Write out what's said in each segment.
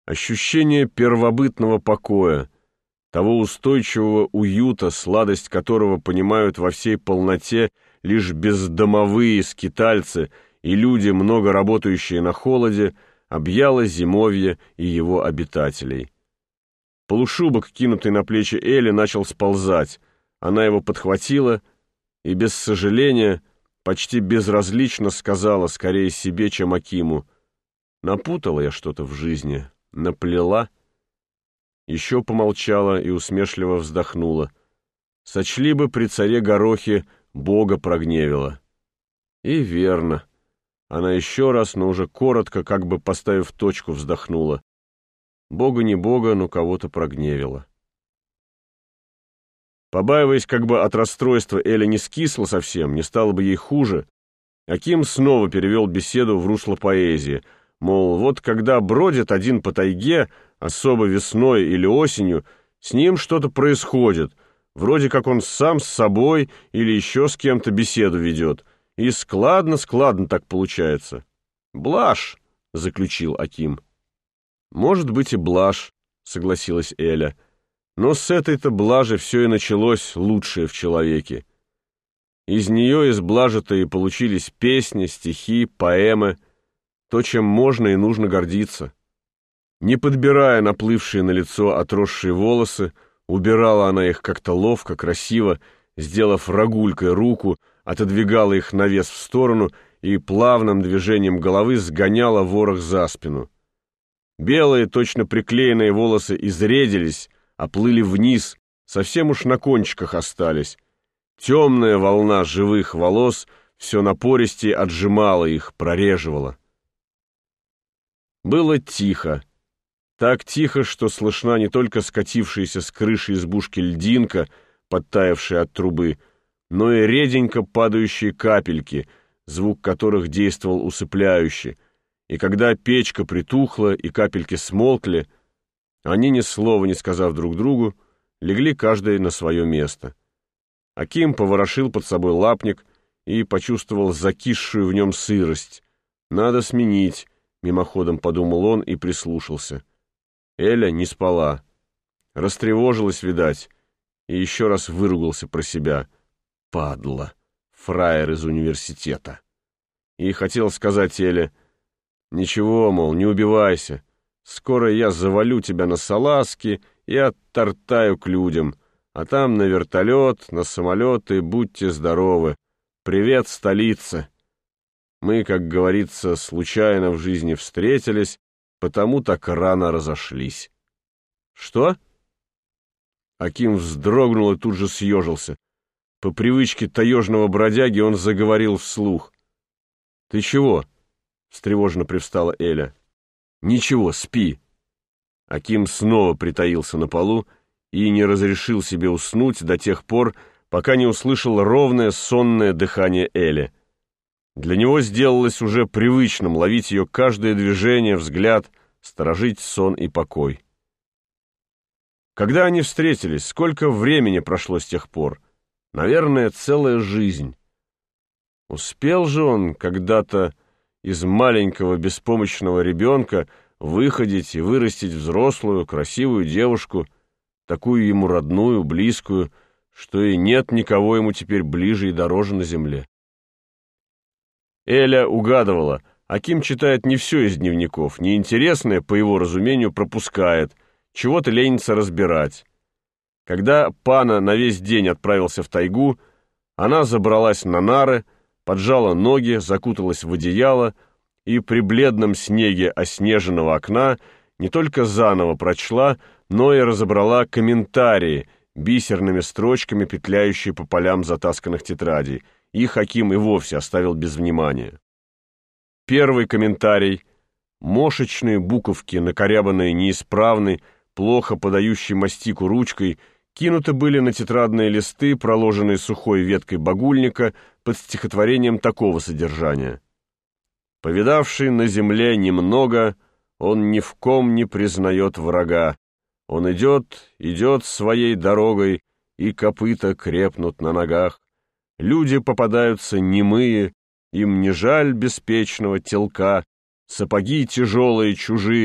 Ощущение первобытного покоя, того устойчивого уюта, сладость которого понимают во всей полноте лишь бездомовые скитальцы и люди, много работающие на холоде, объяло зимовье и его обитателей. Полушубок, кинутый на плечи Эли, начал сползать. Она его подхватила и без сожаления, почти безразлично сказала, скорее себе, чем Акиму: «Напутала я что-то в жизни, наплела». Еще помолчала и усмешливо вздохнула. Сочли бы при царе Горохе, Бога прогневила. И верно. Она еще раз, но уже коротко, как бы поставив точку, вздохнула. Бога не Бога, но кого-то прогневила. Побаиваясь, как бы от расстройства Эля не скисла совсем, не стало бы ей хуже, Аким снова перевел беседу в русло поэзии, мол, вот когда бродит один по тайге, особо весной или осенью, с ним что-то происходит, вроде как он сам с собой или еще с кем-то беседу ведет, и складно так получается. «Блажь», — заключил Аким. «Может быть и блажь», — согласилась Эля, но с этой-то блажи все и началось лучшее в человеке. Из нее, из блажи-то, и получились песни, стихи, поэмы, то, чем можно и нужно гордиться. Не подбирая наплывшие на лицо отросшие волосы, убирала она их как-то ловко, красиво, сделав рогулькой руку, отодвигала их навес в сторону и плавным движением головы сгоняла ворох за спину. Белые, точно приклеенные волосы изредились, оплыли вниз, совсем уж на кончиках остались. Темная волна живых волос все напористее отжимала их, прореживала. Было тихо. Так тихо, что слышна не только скатившаяся с крыши избушки льдинка, подтаявшая от трубы, но и реденько падающие капельки, звук которых действовал усыпляюще, и когда печка притухла и капельки смолкли, они, ни слова не сказав друг другу, легли каждый на свое место. Аким поворошил под собой лапник и почувствовал закисшую в нем сырость. «Надо сменить», — мимоходом подумал он и прислушался. Эля не спала. Растревожилась, видать, и еще раз выругался про себя. Падла, фраер из университета. И хотел сказать Эле: «Ничего, мол, не убивайся. Скоро я завалю тебя на салазки и оттортаю к людям, а там на вертолет, на самолет, и будьте здоровы. Привет, столица. Мы, как говорится, случайно в жизни встретились, потому так рано разошлись». «Что?» Аким вздрогнул и тут же съежился. По привычке таежного бродяги он заговорил вслух. «Ты чего?» — встревоженно привстала Эля. «Ничего, спи». Аким снова притаился на полу и не разрешил себе уснуть до тех пор, пока не услышал ровное сонное дыхание Эли. Для него сделалось уже привычным ловить ее каждое движение, взгляд, сторожить сон и покой. Когда они встретились, сколько времени прошло с тех пор? Наверное, целая жизнь. Успел же он когда-то из маленького беспомощного ребенка выходить и вырастить взрослую, красивую девушку, такую ему родную, близкую, что и нет никого ему теперь ближе и дороже на земле. Эля угадывала, Аким читает не все из дневников, неинтересное, по его разумению, пропускает, чего-то ленится разбирать. Когда Пана на весь день отправился в тайгу, она забралась на нары, поджала ноги, закуталась в одеяло и при бледном снеге оснеженного окна не только заново прочла, но и разобрала комментарии, бисерными строчками петляющие по полям затасканных тетрадей. Их Аким и вовсе оставил без внимания. Первый комментарий — мошечные буковки, накорябанные неисправной, плохо подающей мастику ручкой, кинуты были на тетрадные листы, проложенные сухой веткой багульника под стихотворением такого содержания. «Повидавший на земле немного, он ни в ком не признает врага. Он идет своей дорогой, и копыта крепнут на ногах. Люди попадаются немые, им не жаль беспечного телка, сапоги тяжелые чужие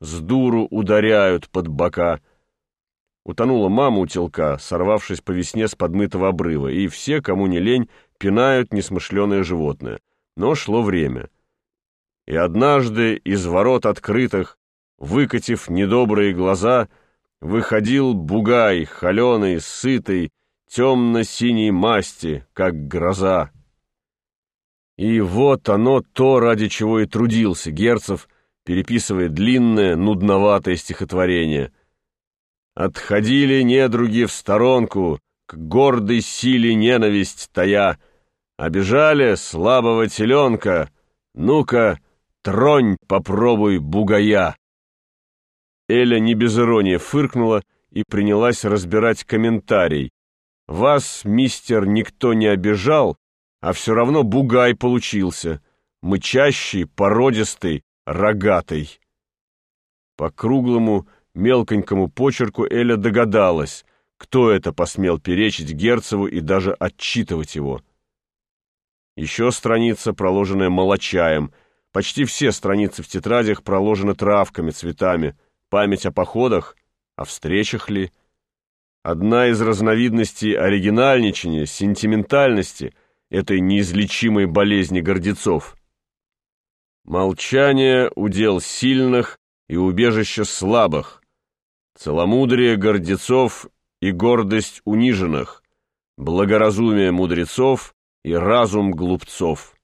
с дуру ударяют под бока. Утонула мама у телка, сорвавшись по весне с подмытого обрыва, и все, кому не лень, пинают несмышленое животное. Но шло время. И однажды из ворот открытых, выкатив недобрые глаза, выходил бугай, холеный, сытый, темно-синей масти, как гроза. И вот оно то, ради чего и трудился Герцев, переписывая длинное, нудноватое стихотворение. «Отходили недруги в сторонку, к гордой силе ненависть тая, обижали слабого теленка, ну-ка, тронь, попробуй бугая». Эля не без иронии фыркнула и принялась разбирать комментарий. «Вас, мистер, никто не обижал, а все равно бугай получился, мычащий, породистый, рогатый». По круглому, мелконькому почерку Эля догадалась, кто это посмел перечить Герцеву и даже отчитывать его. Еще страница, проложенная молочаем. Почти все страницы в тетрадях проложены травками, цветами. Память о походах, о встречах ли? Одна из разновидностей оригинальничания, сентиментальности этой неизлечимой болезни гордецов. Молчание — удел сильных и убежище слабых, целомудрие гордецов и гордость униженных, благоразумие мудрецов и разум глупцов.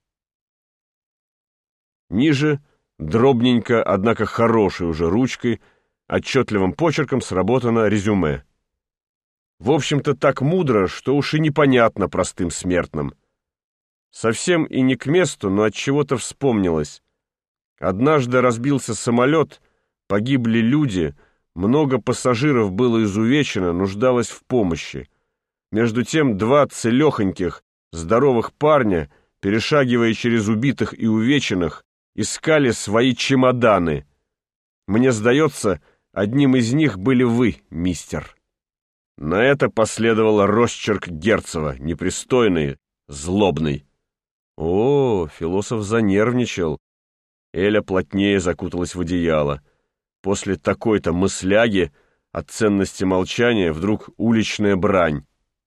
Ниже, дробненько, однако хорошей уже ручкой, отчетливым почерком сработано резюме. В общем-то, так мудро, что уж и непонятно простым смертным. Совсем и не к месту, но от чего-то вспомнилось. Однажды разбился самолет, погибли люди, много пассажиров было изувечено, нуждалось в помощи. Между тем два целехоньких, здоровых парня, перешагивая через убитых и увеченных, искали свои чемоданы. Мне сдается, одним из них были вы, мистер. На это последовал росчерк Герцева, непристойный, злобный. О, философ занервничал. Эля плотнее закуталась в одеяло. После такой-то мысляги от ценности молчания вдруг уличная брань.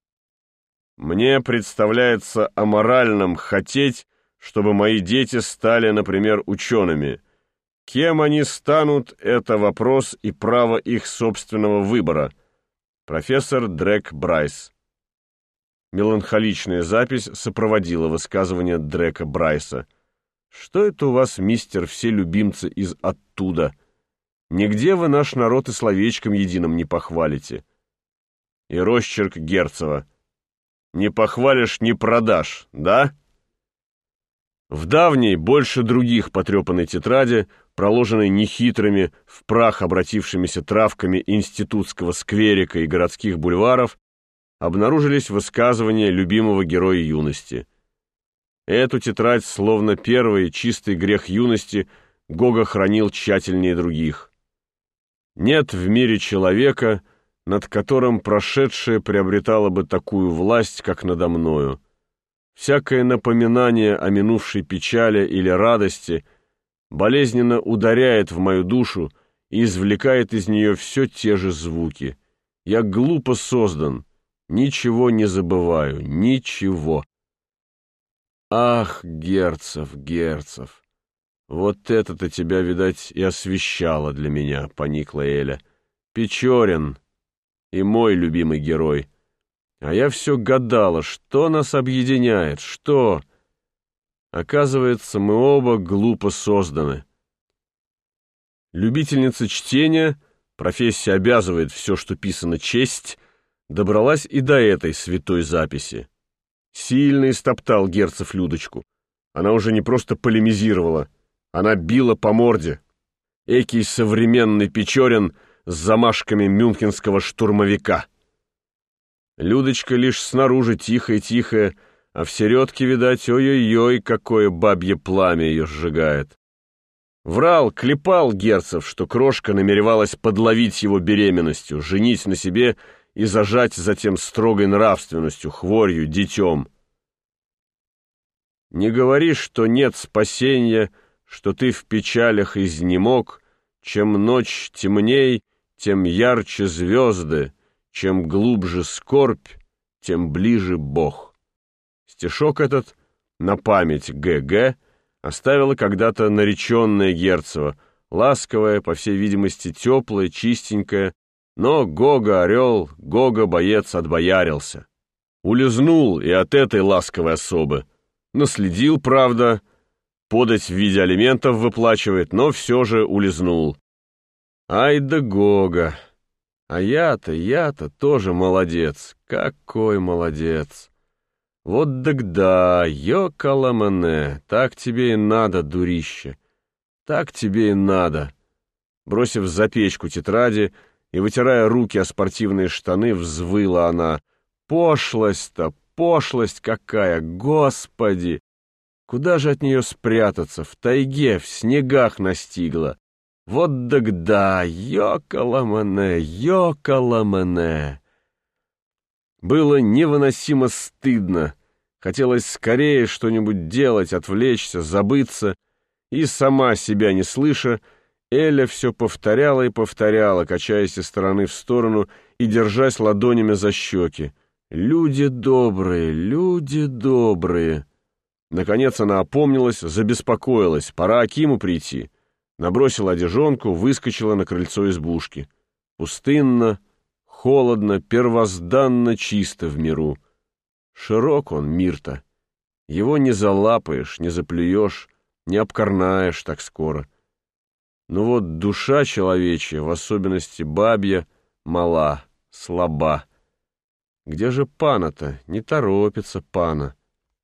Мне представляется аморальным хотеть, чтобы мои дети стали, например, учеными. Кем они станут — это вопрос и право их собственного выбора. Профессор Дрек Брайс. Меланхоличная запись сопроводила высказывание Дрека Брайса. «Что это у вас, мистер, все любимцы из оттуда? Нигде вы наш народ и словечком единым не похвалите». И росчерк Герцева. «Не похвалишь — не продашь, да?» В давней, больше других потрепанной тетради, проложенной нехитрыми, в прах обратившимися травками институтского скверика и городских бульваров, обнаружились высказывания любимого героя юности. Эту тетрадь, словно первый чистый грех юности, Гога хранил тщательнее других. Нет в мире человека, над которым прошедшее приобретало бы такую власть, как надо мною. Всякое напоминание о минувшей печали или радости болезненно ударяет в мою душу и извлекает из нее все те же звуки. Я глупо создан, ничего не забываю, ничего. Ах, Герцев, Герцев, вот это-то тебя, видать, и освещало для меня, поникла Эля. Печорин и мой любимый герой. А я все гадала, что нас объединяет, что? Оказывается, мы оба глупо созданы. Любительница чтения, профессия обязывает все, что писано, честь, добралась и до этой святой записи. Сильно истоптал Герцев Людочку. Она уже не просто полемизировала, она била по морде. Экий современный Печорин с замашками мюнхенского штурмовика. Людочка лишь снаружи тихая-тихая, а в середке, видать, ой-ой-ой, какое бабье пламя ее сжигает. Врал, клепал Герцев, что крошка намеревалась подловить его беременностью, женить на себе и зажать затем строгой нравственностью, хворью, детем. Не говори, что нет спасения, что ты в печалях изнемог, Чем ночь темней, тем ярче звезды, чем глубже скорбь, тем ближе Бог. Стишок этот на память Г.Г. оставила когда-то нареченная Герцева, ласковая, по всей видимости, теплая, чистенькая, но Гога-орел, Гога-боец отбоярился. Улизнул и от этой ласковой особы. Наследил, правда, подать в виде алиментов выплачивает, но все же улизнул. Ай да Гога! А я-то тоже молодец. Какой молодец! Вот догда, ёкаламане, так тебе и надо, дурище. Так тебе и надо. Бросив за печку тетради и вытирая руки о спортивные штаны, взвыла она. Пошлость-то, пошлость какая, Господи! Куда же от нее спрятаться? В тайге, в снегах настигла. Вот догда, ёкаламане, ёкаламане. Было невыносимо стыдно. Хотелось скорее что-нибудь делать, отвлечься, забыться. И сама себя не слыша, Эля все повторяла и повторяла, качаясь из стороны в сторону и держась ладонями за щеки. «Люди добрые, люди добрые!» Наконец она опомнилась, забеспокоилась. Пора Акиму прийти. Набросила одежонку, выскочила на крыльцо избушки. Пустынно, холодно, первозданно чисто в миру. Широк он, мир-то. Его не залапаешь, не заплюешь, не обкорнаешь так скоро. Но вот душа человечья, в особенности бабья, мала, слаба. Где же пана-то? Не торопится пана.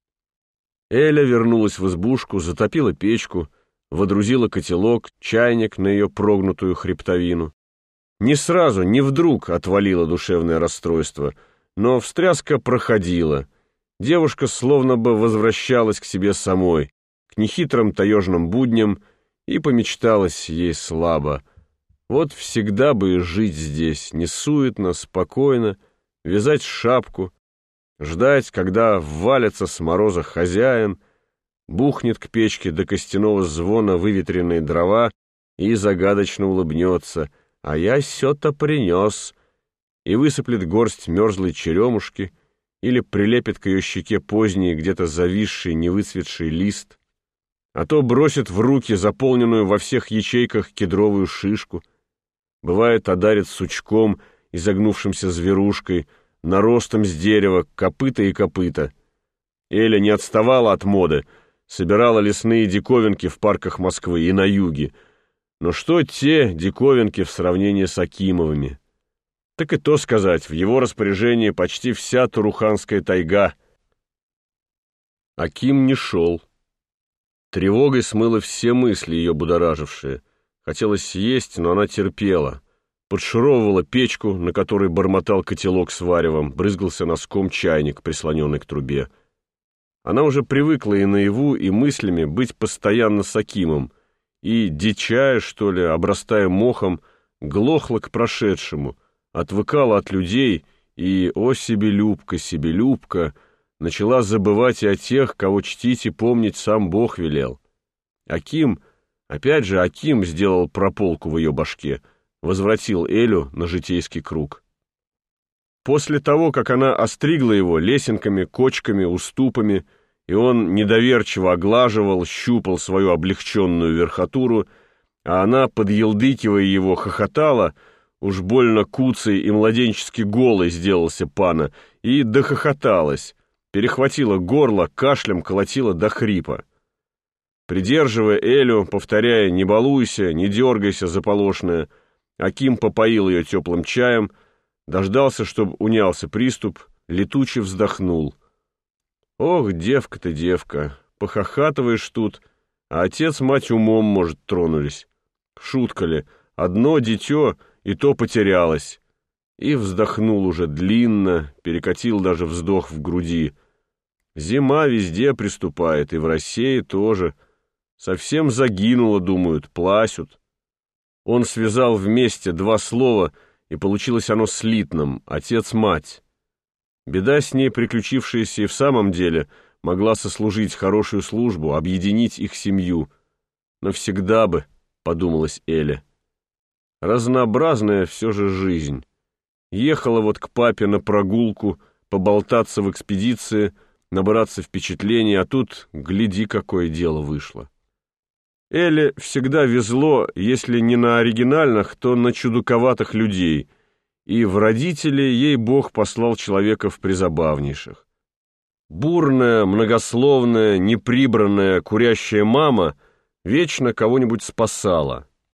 Эля вернулась в избушку, затопила печку, водрузила котелок, чайник на ее прогнутую хребтовину. Не сразу, не вдруг отвалило душевное расстройство, но встряска проходила. Девушка словно бы возвращалась к себе самой, к нехитрым таежным будням, и помечталась ей слабо. Вот всегда бы и жить здесь, несуетно, спокойно, вязать шапку, ждать, когда ввалится с мороза хозяин, бухнет к печке до костяного звона выветренные дрова и загадочно улыбнется, а я сё-то принес, и высыплет горсть мерзлой черемушки или прилепит к ее щеке поздний, где-то зависший, невыцветший лист, а то бросит в руки заполненную во всех ячейках кедровую шишку, бывает, одарит сучком, изогнувшимся зверушкой, наростом с дерева, копыта и копыта. Эля не отставала от моды, собирала лесные диковинки в парках Москвы и на юге. Но что те диковинки в сравнении с Акимовыми? Так и то сказать, в его распоряжении почти вся Туруханская тайга. Аким не шел. Тревогой смыло все мысли, ее будоражившие. Хотелось съесть, но она терпела. Подшуровывала печку, на которой бормотал котелок с варевом, брызгался носком чайник, прислоненный к трубе. Она уже привыкла и наяву, и мыслями быть постоянно с Акимом, и, дичая, что ли, обрастая мохом, глохла к прошедшему, отвыкала от людей и, о себелюбка, начала забывать и о тех, кого чтить и помнить сам Бог велел. Аким, опять же Аким сделал прополку в ее башке, возвратил Элю на житейский круг. После того, как она остригла его лесенками, кочками, уступами, и он недоверчиво оглаживал, щупал свою облегченную верхотуру, а она, подъелдыкивая его, хохотала, уж больно куцый и младенчески голый сделался пана, и дохохоталась, перехватила горло, кашлем колотила до хрипа. Придерживая Элю, повторяя «не балуйся, не дергайся, заполошная», Аким попоил ее теплым чаем, дождался, чтобы унялся приступ, летуче вздохнул. «Ох, девка ты, девка, похохатываешь тут, а отец-мать умом, может, тронулись. Шутка ли, одно дитё, и то потерялось». И вздохнул уже длинно, перекатил даже вздох в груди. «Зима везде приступает, и в России тоже. Совсем загинула, думают, плачут». Он связал вместе два слова, и получилось оно слитным — отец-мать. Беда с ней, приключившаяся и в самом деле, могла сослужить хорошую службу, объединить их семью. «Навсегда бы», — подумалась Эля. Разнообразная все же жизнь. Ехала вот к папе на прогулку, поболтаться в экспедиции, набраться впечатлений, а тут, гляди, какое дело вышло. Эле всегда везло, если не на оригинальных, то на чудаковатых людей, и в родители ей Бог послал человеков призабавнейших. Бурная, многословная, неприбранная, курящая мама вечно кого-нибудь спасала.